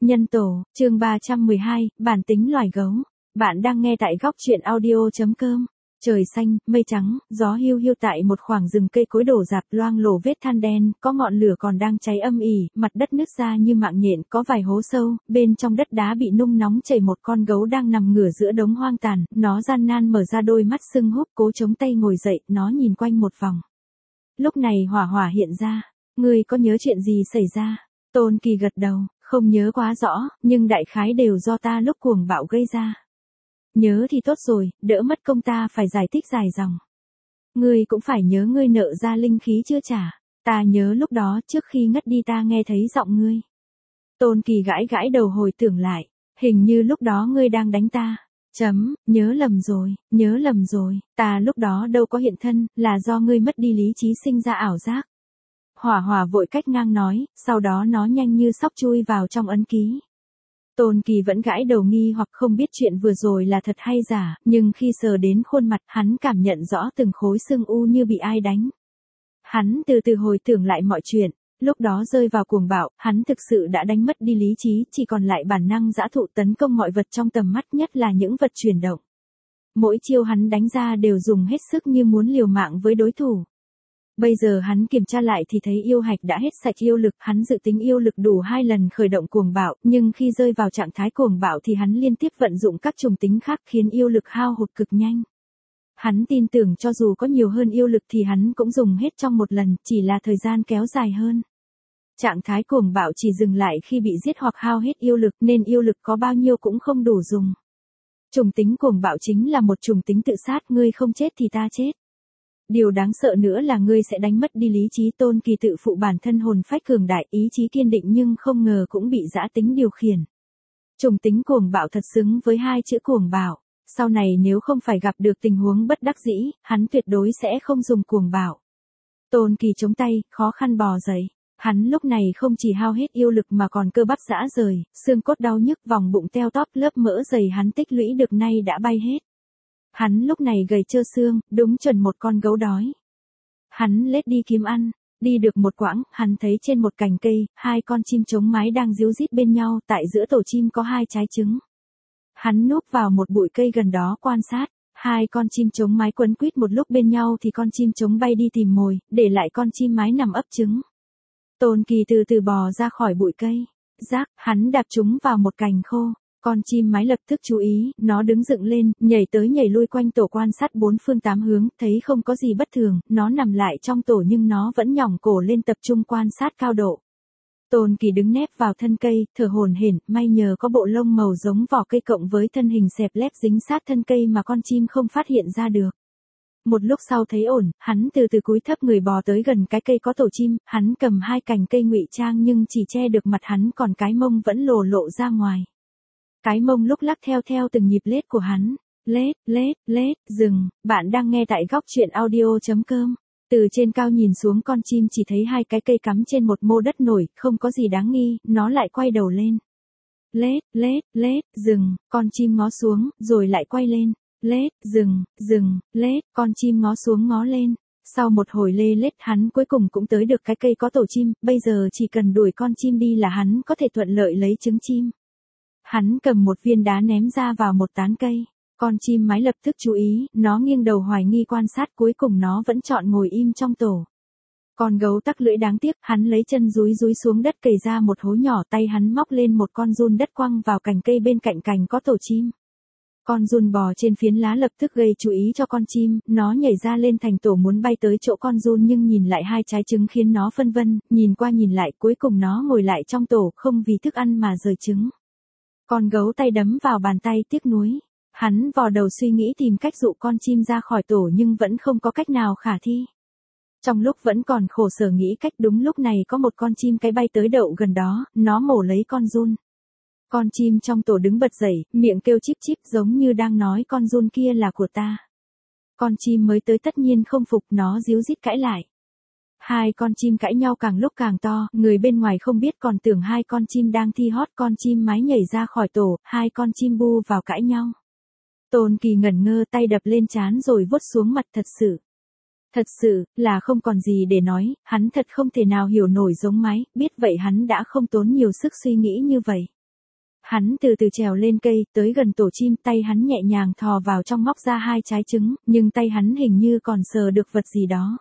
Nhân tổ, chương 312, bản tính loài gấu. Bạn đang nghe tại góc truyện audio.com. Trời xanh, mây trắng, gió hiu hiu tại một khoảng rừng cây cối đổ rạp loang lổ vết than đen, có ngọn lửa còn đang cháy âm ỉ, mặt đất nứt ra như mạng nhện, có vài hố sâu, bên trong đất đá bị nung nóng chảy một con gấu đang nằm ngửa giữa đống hoang tàn, nó gian nan mở ra đôi mắt sưng húp cố chống tay ngồi dậy, nó nhìn quanh một vòng. Lúc này Hỏa Hỏa hiện ra, ngươi có nhớ chuyện gì xảy ra? Tôn Kỳ gật đầu, không nhớ quá rõ, nhưng đại khái đều do ta lúc cuồng bạo gây ra. Nhớ thì tốt rồi, đỡ mất công ta phải giải thích dài dòng. Ngươi cũng phải nhớ ngươi nợ ra linh khí chưa trả. Ta nhớ lúc đó trước khi ngất đi ta nghe thấy giọng ngươi. Tôn Kỳ gãi gãi đầu hồi tưởng lại, hình như lúc đó ngươi đang đánh ta. Nhớ lầm rồi, ta lúc đó đâu có hiện thân, là do ngươi mất đi lý trí sinh ra ảo giác. Hỏa Hỏa vội cách ngang nói, sau đó nó nhanh như sóc chui vào trong ấn ký. Tôn Kỳ vẫn gãi đầu nghi hoặc không biết chuyện vừa rồi là thật hay giả, nhưng khi sờ đến khuôn mặt hắn cảm nhận rõ từng khối xương u như bị ai đánh. Hắn từ từ hồi tưởng lại mọi chuyện, lúc đó rơi vào cuồng bạo, hắn thực sự đã đánh mất đi lý trí, chỉ còn lại bản năng dã thụ tấn công mọi vật trong tầm mắt, nhất là những vật chuyển động. Mỗi chiêu hắn đánh ra đều dùng hết sức như muốn liều mạng với đối thủ. Bây giờ hắn kiểm tra lại thì thấy yêu hạch đã hết sạch yêu lực, hắn dự tính yêu lực đủ 2 lần khởi động cuồng bạo, nhưng khi rơi vào trạng thái cuồng bạo thì hắn liên tiếp vận dụng các trùng tính khác khiến yêu lực hao hụt cực nhanh. Hắn tin tưởng cho dù có nhiều hơn yêu lực thì hắn cũng dùng hết trong một lần, chỉ là thời gian kéo dài hơn. Trạng thái cuồng bạo chỉ dừng lại khi bị giết hoặc hao hết yêu lực nên yêu lực có bao nhiêu cũng không đủ dùng. Trùng tính cuồng bạo chính là một trùng tính tự sát, ngươi không chết thì ta chết. Điều đáng sợ nữa là ngươi sẽ đánh mất đi lý trí. Tôn Kỳ tự phụ bản thân hồn phách cường đại, ý chí kiên định nhưng không ngờ cũng bị dã tính điều khiển. Trùng tính cuồng bạo thật xứng với 2 chữ cuồng bạo. Sau này nếu không phải gặp được tình huống bất đắc dĩ, hắn tuyệt đối sẽ không dùng cuồng bạo. Tôn Kỳ chống tay, khó khăn bò dậy. Hắn lúc này không chỉ hao hết yêu lực mà còn cơ bắp rã rời, xương cốt đau nhức, vòng bụng teo tóp, lớp mỡ dày hắn tích lũy được nay đã bay hết. Hắn lúc này gầy trơ xương, đúng chuẩn một con gấu đói. Hắn lết đi kiếm ăn, đi được một quãng, hắn thấy trên một cành cây, 2 con chim trống mái đang ríu rít bên nhau, tại giữa tổ chim có 2 trái trứng. Hắn núp vào một bụi cây gần đó quan sát, 2 con chim trống mái quấn quýt một lúc bên nhau thì con chim trống bay đi tìm mồi, để lại con chim mái nằm ấp trứng. Tôn Kỳ từ từ bò ra khỏi bụi cây, rác, hắn đạp chúng vào một cành khô. Con chim mái lập tức chú ý, nó đứng dựng lên, nhảy tới nhảy lui quanh tổ quan sát 4 phương 8 hướng, thấy không có gì bất thường, nó nằm lại trong tổ nhưng nó vẫn nhỏng cổ lên tập trung quan sát cao độ. Tôn Kỳ đứng nép vào thân cây, thở hổn hển, may nhờ có bộ lông màu giống vỏ cây cộng với thân hình xẹp lép dính sát thân cây mà con chim không phát hiện ra được. Một lúc sau thấy ổn, hắn từ từ cúi thấp người bò tới gần cái cây có tổ chim, hắn cầm 2 cành cây ngụy trang nhưng chỉ che được mặt hắn, còn cái mông vẫn lộ ra ngoài. Cái mông lúc lắc theo từng nhịp lết của hắn. Lết, dừng, bạn đang nghe tại góc truyện audio.com. Từ trên cao nhìn xuống con chim chỉ thấy 2 cái cây cắm trên một mô đất nổi, không có gì đáng nghi, nó lại quay đầu lên. Lết, dừng, con chim ngó xuống, rồi lại quay lên. Dừng, con chim ngó xuống ngó lên. Sau một hồi lê lết hắn cuối cùng cũng tới được cái cây có tổ chim, bây giờ chỉ cần đuổi con chim đi là hắn có thể thuận lợi lấy trứng chim. Hắn cầm một viên đá ném ra vào một tán cây. Con chim mái lập tức chú ý, nó nghiêng đầu hoài nghi quan sát, cuối cùng nó vẫn chọn ngồi im trong tổ. Con gấu tắc lưỡi đáng tiếc, hắn lấy chân dúi xuống đất cày ra một hố nhỏ, tay hắn móc lên một con giun đất quăng vào cành cây bên cạnh cành có tổ chim. Con giun bò trên phiến lá lập tức gây chú ý cho con chim, nó nhảy ra lên thành tổ muốn bay tới chỗ con giun nhưng nhìn lại 2 trái trứng khiến nó phân vân, nhìn qua nhìn lại cuối cùng nó ngồi lại trong tổ, không vì thức ăn mà rời trứng. Con gấu tay đấm vào bàn tay tiếc nuối. Hắn vò đầu suy nghĩ tìm cách dụ con chim ra khỏi tổ nhưng vẫn không có cách nào khả thi. Trong lúc vẫn còn khổ sở nghĩ cách, đúng lúc này có một con chim cái bay tới đậu gần đó, nó mổ lấy con giun. Con chim trong tổ đứng bật dậy, miệng kêu chíp chíp giống như đang nói con giun kia là của ta. Con chim mới tới tất nhiên không phục, nó ríu rít cãi lại. 2 con chim cãi nhau càng lúc càng to, người bên ngoài không biết còn tưởng 2 con chim đang thi hót, con chim mái nhảy ra khỏi tổ, 2 con chim bu vào cãi nhau. Tôn Kỳ ngẩn ngơ, tay đập lên trán rồi vuốt xuống mặt. Thật sự, là không còn gì để nói, hắn thật không thể nào hiểu nổi giống mái, biết vậy hắn đã không tốn nhiều sức suy nghĩ như vậy. Hắn từ từ trèo lên cây, tới gần tổ chim, tay hắn nhẹ nhàng thò vào trong móc ra 2 trái trứng, nhưng tay hắn hình như còn sờ được vật gì đó.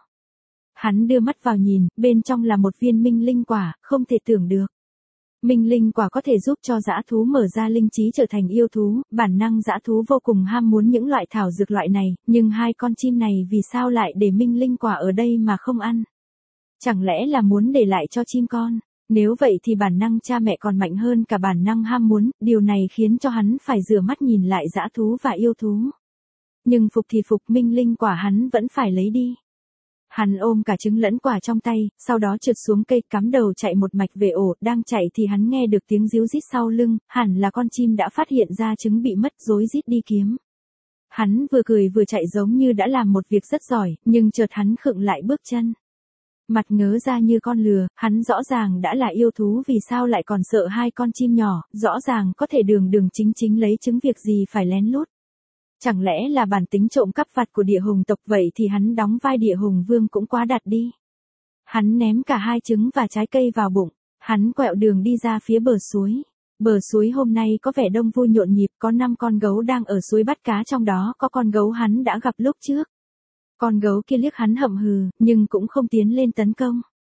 Hắn đưa mắt vào nhìn, bên trong là một viên minh linh quả, không thể tưởng được. Minh linh quả có thể giúp cho dã thú mở ra linh trí trở thành yêu thú, bản năng dã thú vô cùng ham muốn những loại thảo dược loại này, nhưng 2 con chim này vì sao lại để minh linh quả ở đây mà không ăn? Chẳng lẽ là muốn để lại cho chim con? Nếu vậy thì bản năng cha mẹ còn mạnh hơn cả bản năng ham muốn, điều này khiến cho hắn phải rửa mắt nhìn lại dã thú và yêu thú. Nhưng phục thì phục, minh linh quả hắn vẫn phải lấy đi. Hắn ôm cả trứng lẫn quả trong tay, sau đó trượt xuống cây, cắm đầu chạy một mạch về ổ, đang chạy thì hắn nghe được tiếng ríu rít sau lưng, hẳn là con chim đã phát hiện ra trứng bị mất, rối rít đi kiếm. Hắn vừa cười vừa chạy giống như đã làm một việc rất giỏi, nhưng chợt hắn khựng lại bước chân. Mặt ngớ ra như con lừa, hắn rõ ràng đã là yêu thú vì sao lại còn sợ 2 con chim nhỏ, rõ ràng có thể đường đường chính chính lấy trứng, việc gì phải lén lút. Chẳng lẽ là bản tính trộm cắp vặt của địa hùng tộc, vậy thì hắn đóng vai địa hùng vương cũng quá đạt đi. Hắn ném cả 2 trứng và trái cây vào bụng, hắn quẹo đường đi ra phía bờ suối. Bờ suối hôm nay có vẻ đông vui nhộn nhịp, có 5 con gấu đang ở suối bắt cá, trong đó có con gấu hắn đã gặp lúc trước. Con gấu kia liếc hắn hậm hừ, nhưng cũng không tiến lên tấn công.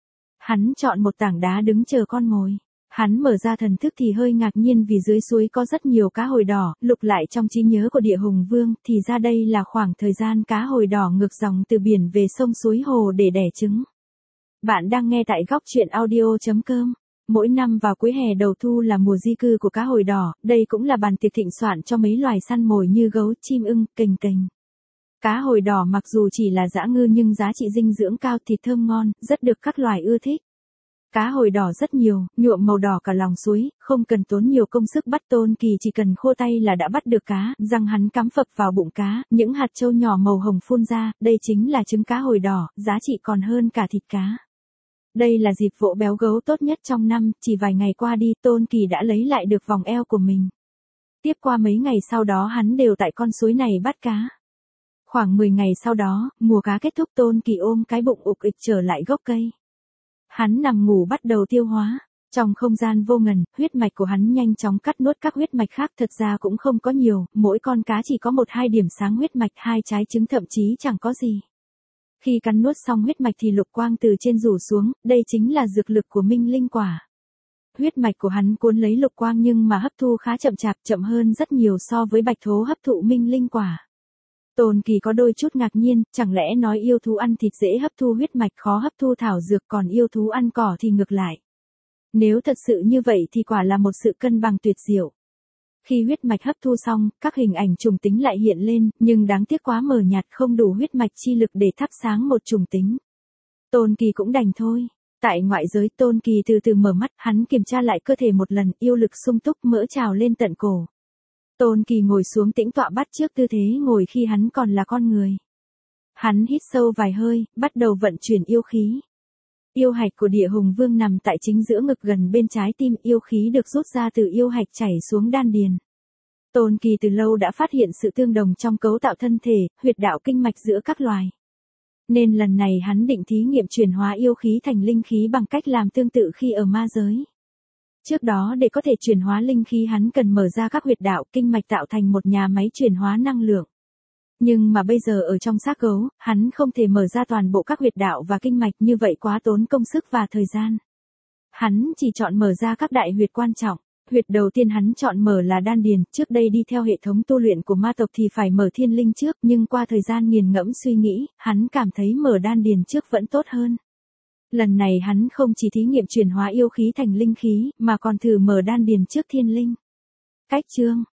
Hắn chọn một tảng đá đứng chờ con mồi. Hắn mở ra thần thức thì hơi ngạc nhiên vì dưới suối có rất nhiều cá hồi đỏ, lục lại trong trí nhớ của địa hùng vương thì ra đây là khoảng thời gian cá hồi đỏ ngược dòng từ biển về sông suối hồ để đẻ trứng. Bạn đang nghe tại góc truyện audio.com. Mỗi năm vào cuối hè đầu thu là mùa di cư của cá hồi đỏ, đây cũng là bàn tiệc thịnh soạn cho mấy loài săn mồi như gấu, chim ưng, cềnh cềnh. Cá hồi đỏ mặc dù chỉ là dã ngư nhưng giá trị dinh dưỡng cao, thịt thơm ngon, rất được các loài ưa thích. Cá hồi đỏ rất nhiều, nhuộm màu đỏ cả lòng suối, không cần tốn nhiều công sức bắt. Tôn Kỳ chỉ cần khô tay là đã bắt được cá, răng hắn cắm phập vào bụng cá, những hạt trâu nhỏ màu hồng phun ra, đây chính là trứng cá hồi đỏ, giá trị còn hơn cả thịt cá. Đây là dịp vỗ béo gấu tốt nhất trong năm, chỉ vài ngày qua đi Tôn Kỳ đã lấy lại được vòng eo của mình. Tiếp qua mấy ngày sau đó hắn đều tại con suối này bắt cá. Khoảng 10 ngày sau đó, mùa cá kết thúc, Tôn Kỳ ôm cái bụng ục ịch trở lại gốc cây. Hắn nằm ngủ bắt đầu tiêu hóa. Trong không gian vô ngần, huyết mạch của hắn nhanh chóng cắt nuốt các huyết mạch khác, thật ra cũng không có nhiều, mỗi con cá chỉ có 1-2 điểm sáng huyết mạch, 2 trái trứng thậm chí chẳng có gì. Khi cắn nuốt xong huyết mạch thì lục quang từ trên rủ xuống, đây chính là dược lực của minh linh quả. Huyết mạch của hắn cuốn lấy lục quang nhưng mà hấp thu khá chậm chạp, chậm hơn rất nhiều so với bạch thố hấp thụ minh linh quả. Tôn Kỳ có đôi chút ngạc nhiên, chẳng lẽ nói yêu thú ăn thịt dễ hấp thu huyết mạch, khó hấp thu thảo dược, còn yêu thú ăn cỏ thì ngược lại. Nếu thật sự như vậy thì quả là một sự cân bằng tuyệt diệu. Khi huyết mạch hấp thu xong, các hình ảnh trùng tính lại hiện lên, nhưng đáng tiếc quá mờ nhạt, không đủ huyết mạch chi lực để thắp sáng một trùng tính. Tôn Kỳ cũng đành thôi. Tại ngoại giới, Tôn Kỳ từ từ mở mắt, hắn kiểm tra lại cơ thể một lần, yêu lực sung túc, mỡ trào lên tận cổ. Tôn Kỳ ngồi xuống tĩnh tọa bắt chước tư thế ngồi khi hắn còn là con người. Hắn hít sâu vài hơi, bắt đầu vận chuyển yêu khí. Yêu hạch của địa hùng vương nằm tại chính giữa ngực gần bên trái tim, yêu khí được rút ra từ yêu hạch chảy xuống đan điền. Tôn Kỳ từ lâu đã phát hiện sự tương đồng trong cấu tạo thân thể, huyệt đạo kinh mạch giữa các loài. Nên lần này hắn định thí nghiệm chuyển hóa yêu khí thành linh khí bằng cách làm tương tự khi ở ma giới. Trước đó để có thể chuyển hóa linh khí hắn cần mở ra các huyệt đạo kinh mạch tạo thành một nhà máy chuyển hóa năng lượng. Nhưng mà bây giờ ở trong xác gấu, hắn không thể mở ra toàn bộ các huyệt đạo và kinh mạch, như vậy quá tốn công sức và thời gian. Hắn chỉ chọn mở ra các đại huyệt quan trọng. Huyệt đầu tiên hắn chọn mở là đan điền, trước đây đi theo hệ thống tu luyện của ma tộc thì phải mở thiên linh trước, nhưng qua thời gian nghiền ngẫm suy nghĩ, hắn cảm thấy mở đan điền trước vẫn tốt hơn. Lần này hắn không chỉ thí nghiệm chuyển hóa yêu khí thành linh khí, mà còn thử mở đan điền trước thiên linh. Cách chương